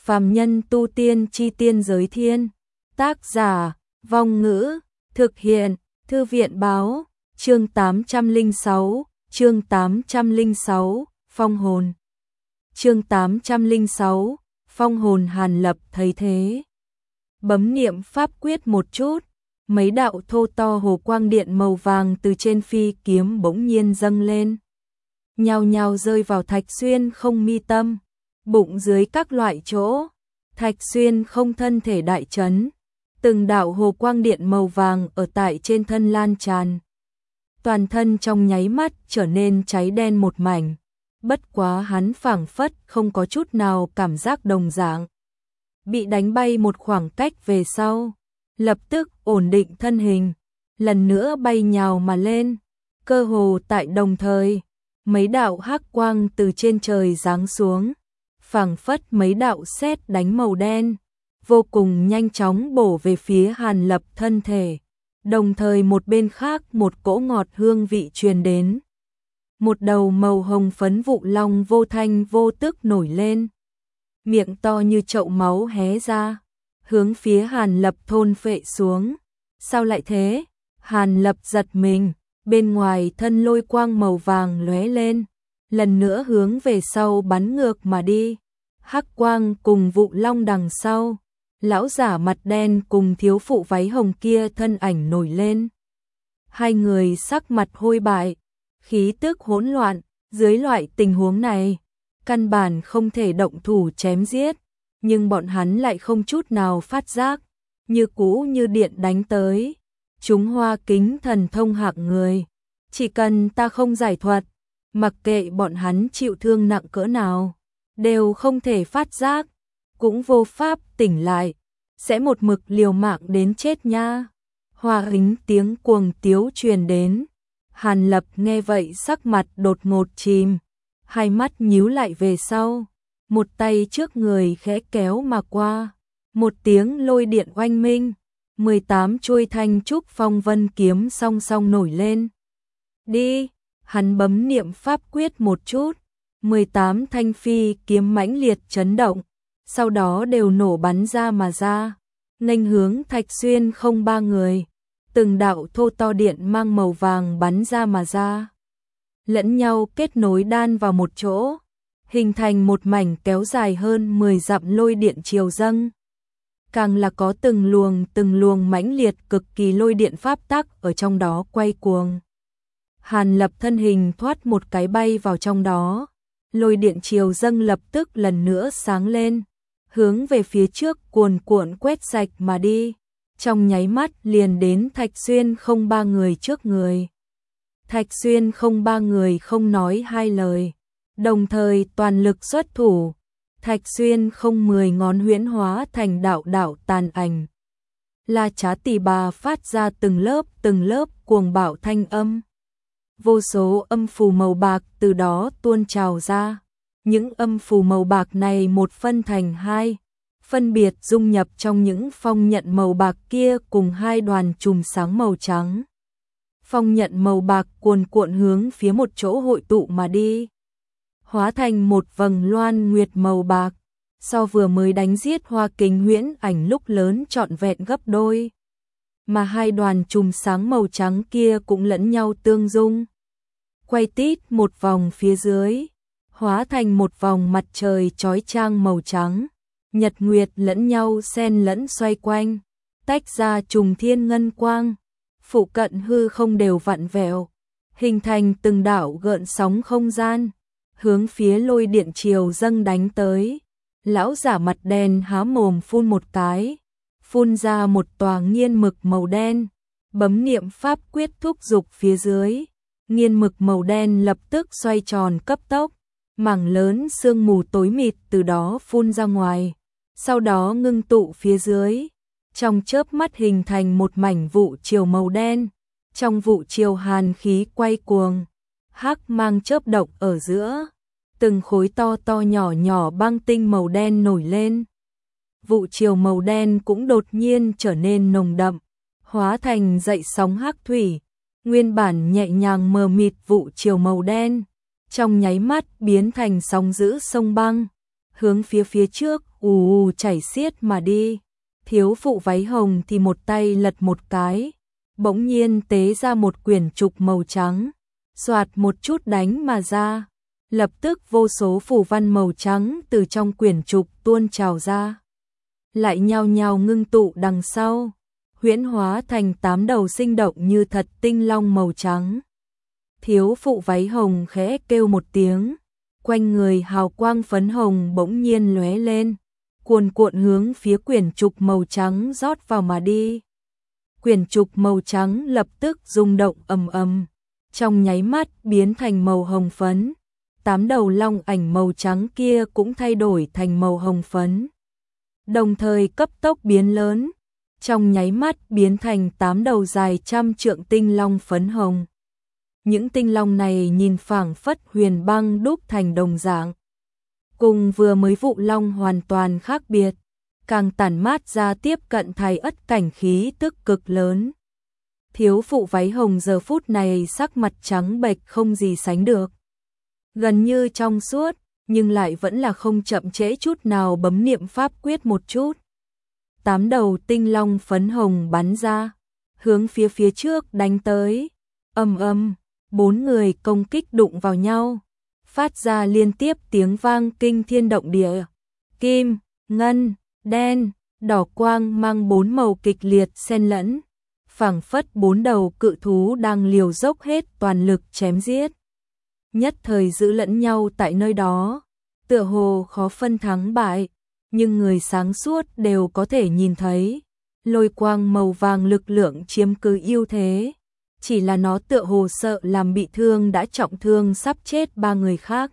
Phàm nhân tu tiên chi tiên giới thiên. Tác giả, Vong Ngữ, thực hiện, Thư viện báo, chương 806, Phong hồn. Chương 806, Phong hồn. Hàn Lập thấy thế, bấm niệm pháp quyết một chút, mấy đạo thô to hồ quang điện màu vàng từ trên phi kiếm bỗng nhiên dâng lên, nhao nhao rơi vào Thạch Xuyên không mi tâm, bụng dưới các loại chỗ. Thạch Xuyên không thân thể đại chấn, từng đạo hồ quang điện màu vàng ở tại trên thân lan tràn, toàn thân trong nháy mắt trở nên cháy đen một mảnh. Bất quá hắn phảng phất không có chút nào cảm giác đồng dạng, bị đánh bay một khoảng cách về sau, lập tức ổn định thân hình, lần nữa bay nhào mà lên. Cơ hồ tại đồng thời, mấy đạo hắc quang từ trên trời giáng xuống, phảng phất mấy đạo sét đánh màu đen, vô cùng nhanh chóng bổ về phía Hàn Lập thân thể. Đồng thời một bên khác một cỗ ngọt hương vị truyền đến. Một đầu màu hồng phấn vụ long vô thanh vô tức nổi lên, miệng to như chậu máu hé ra, hướng phía Hàn Lập thôn phệ xuống. Sao lại thế? Hàn Lập giật mình, bên ngoài thân lôi quang màu vàng lóe lên, lần nữa hướng về sau bắn ngược mà đi. Hắc quang cùng vụ long đằng sau, lão giả mặt đen cùng thiếu phụ váy hồng kia thân ảnh nổi lên. Hai người sắc mặt hôi bại, khí tức hỗn loạn, dưới loại tình huống này, căn bản không thể động thủ chém giết, nhưng bọn hắn lại không chút nào phát giác, như cũ như điện đánh tới. Chúng Hoa Kính thần thông hạng người, chỉ cần ta không giải thuật, mặc kệ bọn hắn chịu thương nặng cỡ nào, đều không thể phát giác, cũng vô pháp tỉnh lại, sẽ một mực liều mạng đến chết nha. Hoa Kính tiếng cuồng tiếu truyền đến. Hàn Lập nghe vậy sắc mặt đột ngột chìm, hai mắt nhíu lại về sau, một tay trước người khẽ kéo mà qua, một tiếng lôi điện oanh minh, 18 chuôi thanh trúc phong vân kiếm song song nổi lên. Đi, hắn bấm niệm pháp quyết một chút, 18 thanh phi kiếm mãnh liệt chấn động, sau đó đều nổ bắn ra mà ra, nghênh hướng Thạch Xuyên không ba người. Từng đạo thô to điện mang màu vàng bắn ra mà ra, lẫn nhau kết nối đan vào một chỗ, hình thành một mảnh kéo dài hơn 10 dặm lôi điện chiều dâng. Càng là có từng luồng mãnh liệt cực kỳ lôi điện pháp tắc ở trong đó quay cuồng. Hàn Lập thân hình thoát một cái bay vào trong đó, lôi điện chiều dâng lập tức lần nữa sáng lên, hướng về phía trước cuồn cuộn quét sạch mà đi. Trong nháy mắt liền đến Thạch Xuyên không ba người trước người. Thạch Xuyên không ba người không nói hai lời, đồng thời toàn lực xuất thủ. Thạch Xuyên không 10 ngón huyễn hóa thành đạo đạo tàn ảnh. La Trá Tỷ Bà phát ra từng lớp cuồng bạo thanh âm. Vô số âm phù màu bạc từ đó tuôn trào ra. Những âm phù màu bạc này một phân thành hai, phân biệt dung nhập trong những phong nhận màu bạc kia cùng hai đoàn chùm sáng màu trắng. Phong nhận màu bạc cuồn cuộn hướng phía một chỗ hội tụ mà đi, hóa thành một vầng loan nguyệt màu bạc, so vừa mới đánh giết Hoa Kính huyễn ảnh lúc lớn trọn vẹn gấp đôi. Mà hai đoàn chùm sáng màu trắng kia cũng lẫn nhau tương dung, quay tít một vòng phía dưới, hóa thành một vòng mặt trời chói chang màu trắng. Nhật nguyệt lẫn nhau xen lẫn xoay quanh, tách ra trùng thiên ngân quang, phụ cận hư không đều vặn vẹo, hình thành từng đạo gợn sóng không gian, hướng phía lôi điện chiều dâng đánh tới. Lão giả mặt đen há mồm phun một cái, phun ra một tòa nghiên mực màu đen, bấm niệm pháp quyết thúc dục phía dưới, nghiên mực màu đen lập tức xoay tròn cấp tốc, mảng lớn sương mù tối mịt từ đó phun ra ngoài. Sau đó ngưng tụ phía dưới, trong chớp mắt hình thành một mảnh vụ chiều màu đen, trong vụ chiều hàn khí quay cuồng, hắc mang chớp động ở giữa, từng khối to to nhỏ nhỏ băng tinh màu đen nổi lên. Vụ chiều màu đen cũng đột nhiên trở nên nồng đậm, hóa thành dậy sóng hắc thủy, nguyên bản nhẹ nhàng mờ mịt vụ chiều màu đen, trong nháy mắt biến thành sóng dữ sông băng, hướng phía trước ù chảy xiết mà đi. Thiếu phụ váy hồng thì một tay lật một cái, bỗng nhiên tế ra một quyển trục màu trắng, xoạt một chút đánh mà ra. Lập tức vô số phù văn màu trắng từ trong quyển trục tuôn trào ra, lại nhao nhao ngưng tụ đằng sau, huyễn hóa thành 8 đầu sinh động như thật tinh long màu trắng. Thiếu phụ váy hồng khẽ kêu một tiếng, quanh người hào quang phấn hồng bỗng nhiên lóe lên, cuồn cuộn hướng phía quyển trục màu trắng rót vào mà đi. Quyển trục màu trắng lập tức rung động ầm ầm, trong nháy mắt biến thành màu hồng phấn. 8 đầu long ảnh màu trắng kia cũng thay đổi thành màu hồng phấn, đồng thời cấp tốc biến lớn, trong nháy mắt biến thành 8 đầu dài trăm trượng tinh long phấn hồng. Những tinh long này nhìn phảng phất huyền băng đúc thành đồng dạng, cùng vừa mới vụ long hoàn toàn khác biệt, càng tản mát ra tiếp cận thái ất cảnh khí tức cực lớn. Thiếu phụ váy hồng giờ phút này sắc mặt trắng bệch không gì sánh được, gần như trong suốt, nhưng lại vẫn là không chậm trễ chút nào bấm niệm pháp quyết một chút. 8 đầu tinh long phấn hồng bắn ra, hướng phía trước đánh tới. Ầm ầm, 4 người công kích đụng vào nhau, phát ra liên tiếp tiếng vang kinh thiên động địa. Kim, ngân, đen, đỏ quang mang 4 màu kịch liệt xen lẫn, phảng phất 4 đầu cự thú đang liều dốc hết toàn lực chém giết. Nhất thời giữ lẫn nhau tại nơi đó, tựa hồ khó phân thắng bại, nhưng người sáng suốt đều có thể nhìn thấy, lôi quang màu vàng lực lượng chiếm cứ ưu thế, chỉ là nó tựa hồ sợ làm bị thương đã trọng thương sắp chết 3 người khác,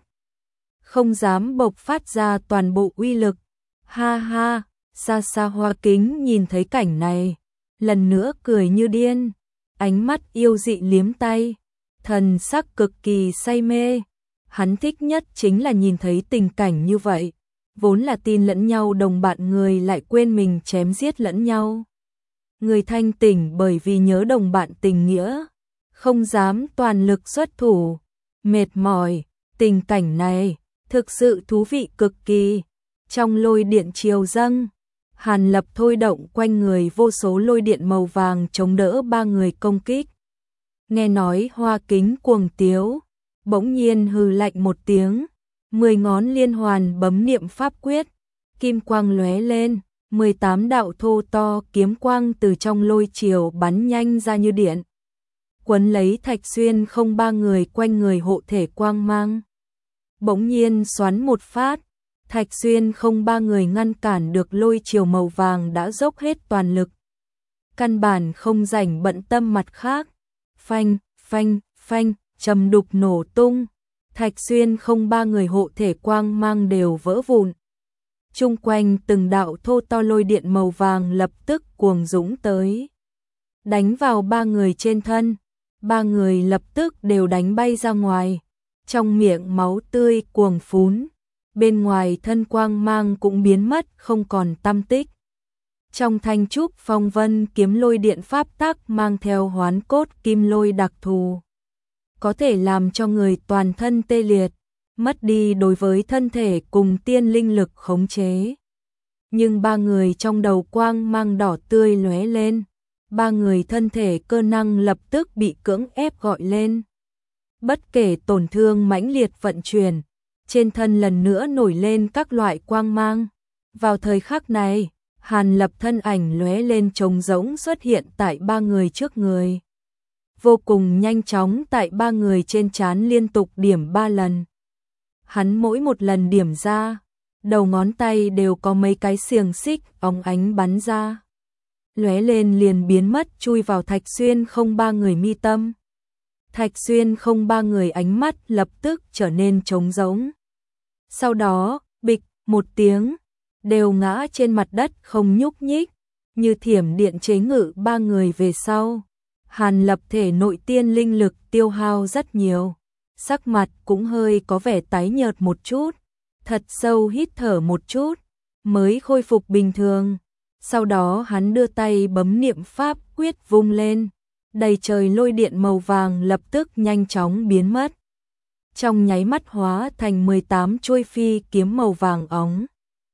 không dám bộc phát ra toàn bộ uy lực. Ha ha, xa xa Hoa Kính nhìn thấy cảnh này, lần nữa cười như điên, ánh mắt yêu dị liếm tay, thần sắc cực kỳ say mê. Hắn thích nhất chính là nhìn thấy tình cảnh như vậy, vốn là tin lẫn nhau đồng bạn người lại quên mình chém giết lẫn nhau. Người thanh tỉnh bởi vì nhớ đồng bạn tình nghĩa, không dám toàn lực xuất thủ, mệt mỏi, tình cảnh này thực sự thú vị cực kỳ. Trong lôi điện chiều dâng, Hàn Lập thôi động quanh người vô số lôi điện màu vàng chống đỡ 3 người công kích. Nghe nói Hoa Kính cuồng tiếu, bỗng nhiên hừ lạnh một tiếng, 10 ngón liên hoàn bấm niệm pháp quyết, kim quang lóe lên, 18 đạo thô to kiếm quang từ trong lôi chiều bắn nhanh ra như điện, quấn lấy Thạch Xuyên không 3 người quanh người hộ thể quang mang. Bỗng nhiên xoắn một phát, Thạch Xuyên không 3 người ngăn cản được lôi chiều màu vàng đã dốc hết toàn lực, căn bản không rảnh bận tâm mặt khác. Phanh, phanh, phanh, trầm đục nổ tung, Thạch Xuyên không 3 người hộ thể quang mang đều vỡ vụn. Chung quanh từng đạo thô to lôi điện màu vàng lập tức cuồng dũng tới, đánh vào 3 người trên thân, 3 người lập tức đều đánh bay ra ngoài, trong miệng máu tươi cuồng phún, bên ngoài thân quang mang cũng biến mất không còn tăm tích. Trong thanh trúc phong vân kiếm lôi điện pháp tắc mang theo hoán cốt kim lôi đặc thù, có thể làm cho người toàn thân tê liệt, mất đi đối với thân thể cùng tiên linh lực khống chế. Nhưng 3 người trong đầu quang mang đỏ tươi lóe lên, 3 người thân thể cơ năng lập tức bị cưỡng ép gọi lên. Bất kể tổn thương mãnh liệt vận chuyển, trên thân lần nữa nổi lên các loại quang mang. Vào thời khắc này, Hàn Lập thân ảnh lóe lên trống rỗng xuất hiện tại 3 người trước người. Vô cùng nhanh chóng tại 3 người trên trán liên tục điểm 3 lần. Hắn mỗi một lần điểm ra, đầu ngón tay đều có mấy cái xiềng xích óng ánh bắn ra, lóe lên liền biến mất chui vào Thạch Xuyên không 3 người mi tâm. Thạch Xuyên không 3 người ánh mắt lập tức trở nên trống rỗng. Sau đó, bịch một tiếng, đều ngã trên mặt đất không nhúc nhích, như thiểm điện chế ngự 3 người về sau. Hàn Lập thể nội tiên linh lực tiêu hao rất nhiều, sắc mặt cũng hơi có vẻ tái nhợt một chút, thật sâu hít thở một chút, mới khôi phục bình thường. Sau đó hắn đưa tay bấm niệm pháp quyết vung lên, đầy trời lôi điện màu vàng lập tức nhanh chóng biến mất. trong nháy mắt hóa thành 18 chuôi phi kiếm màu vàng óng,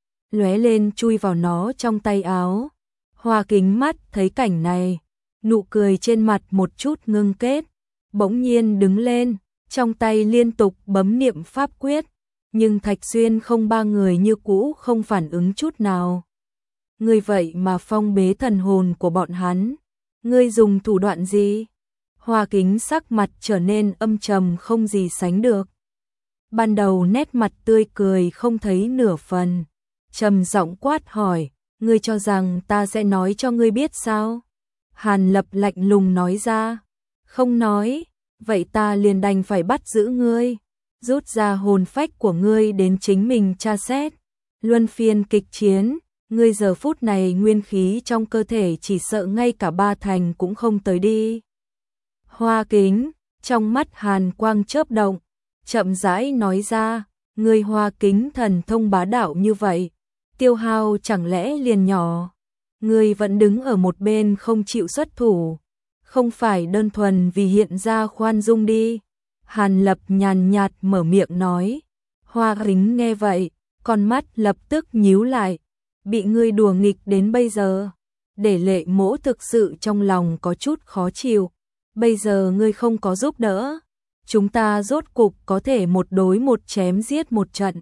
lóe lên chui vào nó trong tay áo. Hoa Kính mắt thấy cảnh này, nụ cười trên mặt một chút ngưng kết, bỗng nhiên đứng lên, trong tay liên tục bấm niệm pháp quyết, nhưng Thạch Xuyên không ba người như cũ không phản ứng chút nào. Ngươi vậy mà phong bế thần hồn của bọn hắn, ngươi dùng thủ đoạn gì? Hoa Kính sắc mặt trở nên âm trầm không gì sánh được. Ban đầu nét mặt tươi cười không thấy nửa phần, trầm giọng quát hỏi, ngươi cho rằng ta sẽ nói cho ngươi biết sao? Hàn Lập lạnh lùng nói ra, không nói, vậy ta liền đành phải bắt giữ ngươi, rút ra hồn phách của ngươi đến chính mình tra xét. Luân phiên kịch chiến, ngươi giờ phút này nguyên khí trong cơ thể chỉ sợ ngay cả 3 thành cũng không tới đi. Hoa Kính, trong mắt hàn quang chớp động, chậm rãi nói ra, ngươi Hoa Kính thần thông bá đạo như vậy, tiêu hao chẳng lẽ liền nhỏ? Ngươi vẫn đứng ở một bên không chịu xuất thủ, không phải đơn thuần vì hiện ra khoan dung đi. Hàn Lập nhàn nhạt mở miệng nói. Hoa Kính nghe vậy, con mắt lập tức nhíu lại, bị ngươi đùa nghịch đến bây giờ, để Lệ Mỗ thực sự trong lòng có chút khó chịu. Bây giờ ngươi không có giúp đỡ, chúng ta rốt cục có thể một đối một chém giết một trận.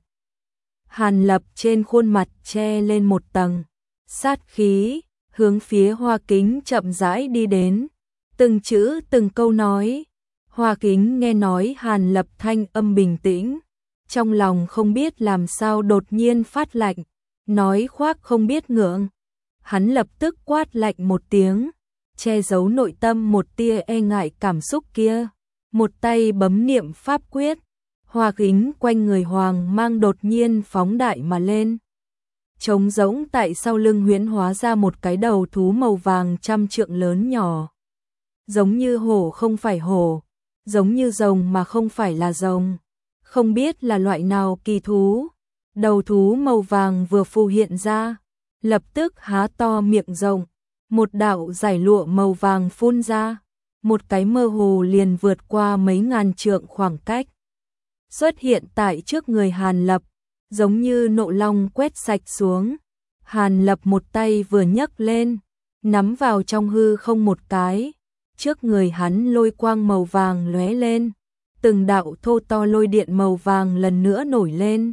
Hàn Lập trên khuôn mặt che lên một tầng sát khí, hướng phía Hoa Kính chậm rãi đi đến, từng chữ từng câu nói. Hoa Kính nghe nói Hàn Lập thanh âm bình tĩnh, trong lòng không biết làm sao đột nhiên phát lạnh, nói khoác không biết ngượng. Hắn lập tức quát lạnh một tiếng, che giấu nội tâm một tia e ngại cảm xúc kia, một tay bấm niệm pháp quyết. Hoa Kính quanh người hoàng mang đột nhiên phóng đại mà lên, trống rỗng tại sau lưng huyễn hóa ra một cái đầu thú màu vàng trăm trượng lớn nhỏ, giống như hổ không phải hổ, giống như rồng mà không phải là rồng, không biết là loại nào kỳ thú. Đầu thú màu vàng vừa phù hiện ra, lập tức há to miệng rộng, một đạo giải lụa màu vàng phun ra, một cái mơ hồ liền vượt qua mấy ngàn trượng khoảng cách, xuất hiện tại trước người Hàn Lập, giống như nộ long quét sạch xuống. Hàn Lập một tay vừa nhấc lên, nắm vào trong hư không một cái, trước người hắn lôi quang màu vàng lóe lên, từng đạo thô to lôi điện màu vàng lần nữa nổi lên,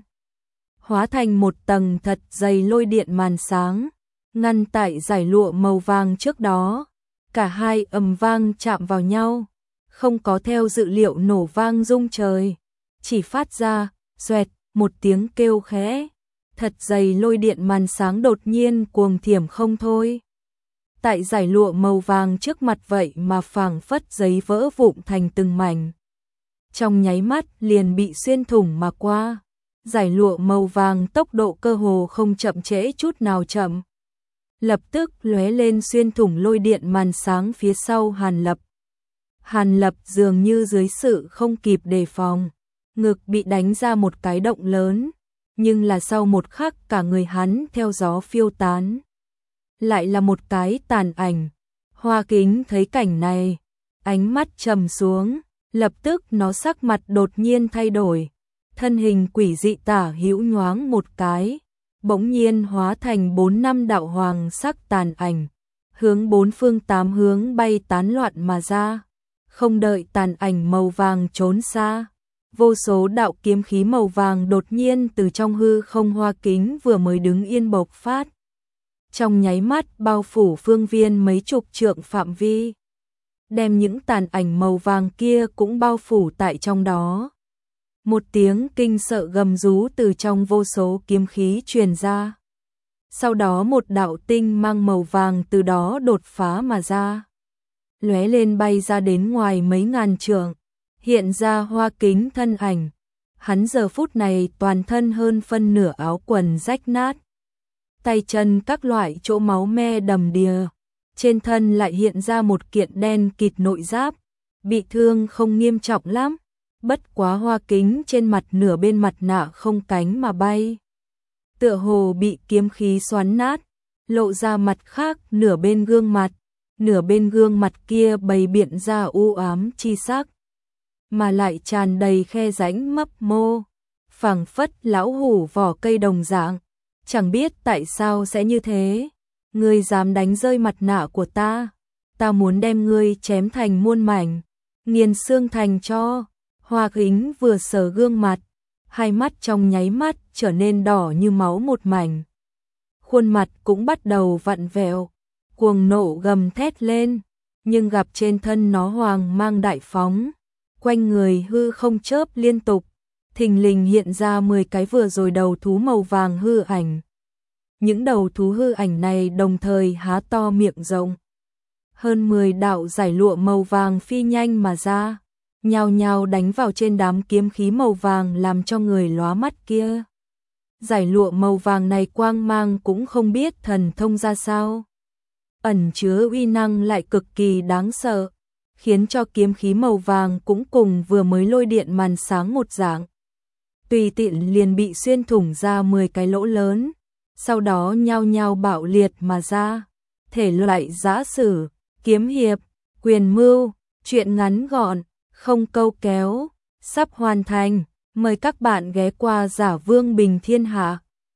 hóa thành một tầng thật dày lôi điện màn sáng, ngăn tại giải lụa màu vàng trước đó. Cả hai ầm vang chạm vào nhau, không có theo dự liệu nổ vang rung trời, chỉ phát ra xoẹt một tiếng kêu khẽ, thật dày lôi điện màn sáng đột nhiên cuồng thiểm không thôi. Tại giải lụa màu vàng trước mặt vậy mà phảng phất giấy vỡ vụn thành từng mảnh, trong nháy mắt liền bị xuyên thủng mà qua. Giải lụa màu vàng tốc độ cơ hồ không chậm trễ chút nào chậm, lập tức lóe lên xuyên thủng lôi điện màn sáng phía sau Hàn Lập. Hàn Lập dường như dưới sự không kịp đề phòng, ngực bị đánh ra một cái động lớn, nhưng là sau một khắc cả người hắn theo gió phiêu tán. Lại là một cái tàn ảnh. Hoa Kính thấy cảnh này, ánh mắt trầm xuống, lập tức nó sắc mặt đột nhiên thay đổi, thân hình quỷ dị tả hữu nhoáng một cái, bỗng nhiên hóa thành 4-5 đạo hoàng sắc tàn ảnh, hướng 4 phương 8 hướng bay tán loạn mà ra. Không đợi tàn ảnh màu vàng trốn xa, vô số đạo kiếm khí màu vàng đột nhiên từ trong hư không Hoa Kính vừa mới đứng yên bộc phát, trong nháy mắt bao phủ phương viên mấy chục trượng phạm vi, đem những tàn ảnh màu vàng kia cũng bao phủ tại trong đó. Một tiếng kinh sợ gầm rú từ trong vô số kiếm khí truyền ra. Sau đó một đạo tinh mang màu vàng từ đó đột phá mà ra, lóe lên bay ra đến ngoài mấy ngàn trượng, hiện ra Hoa Kính thân ảnh. Hắn giờ phút này toàn thân hơn phân nửa áo quần rách nát, tay chân các loại chỗ máu me đầm đìa, trên thân lại hiện ra một kiện đen kịt nội giáp, bị thương không nghiêm trọng lắm. Bất quá Hoa Kính trên mặt nửa bên mặt nạ không cánh mà bay, tựa hồ bị kiếm khí xoắn nát, lộ ra mặt khác nửa bên gương mặt kia bày biện ra u ám chi sắc. mà lại tràn đầy khe rãnh mấp mô, phảng phất lão hủ vỏ cây đồng dạng. Chẳng biết tại sao sẽ như thế. Ngươi dám đánh rơi mặt nạ của ta muốn đem ngươi chém thành muôn mảnh, nghiền xương thành tro. Hoa Kính vừa sờ gương mặt, hai mắt trong nháy mắt trở nên đỏ như máu một mảnh. Khuôn mặt cũng bắt đầu vặn vẹo, cuồng nộ gầm thét lên, nhưng gặp trên thân nó hoàng mang đại phóng, quanh người hư không chớp liên tục, thình lình hiện ra 10 cái vừa rồi đầu thú màu vàng hư ảnh. Những đầu thú hư ảnh này đồng thời há to miệng rộng. Hơn 10 đạo giải lụa màu vàng phi nhanh mà ra, nhao nhao đánh vào trên đám kiếm khí màu vàng làm cho người lóa mắt kia. Giải lụa màu vàng này quang mang cũng không biết thần thông ra sao, ẩn chứa uy năng lại cực kỳ đáng sợ, khiến cho kiếm khí màu vàng cũng cùng vừa mới lôi điện màn sáng một dạng. Tùy tiện liền bị xuyên thủng ra 10 cái lỗ lớn, sau đó nhao nhao bạo liệt mà ra. Thể loại giã sử, kiếm hiệp, quyền mưu, truyện ngắn gọn, không câu kéo, sắp hoàn thành. Mời các bạn ghé qua Giả Vương Bình Thiên Hạ.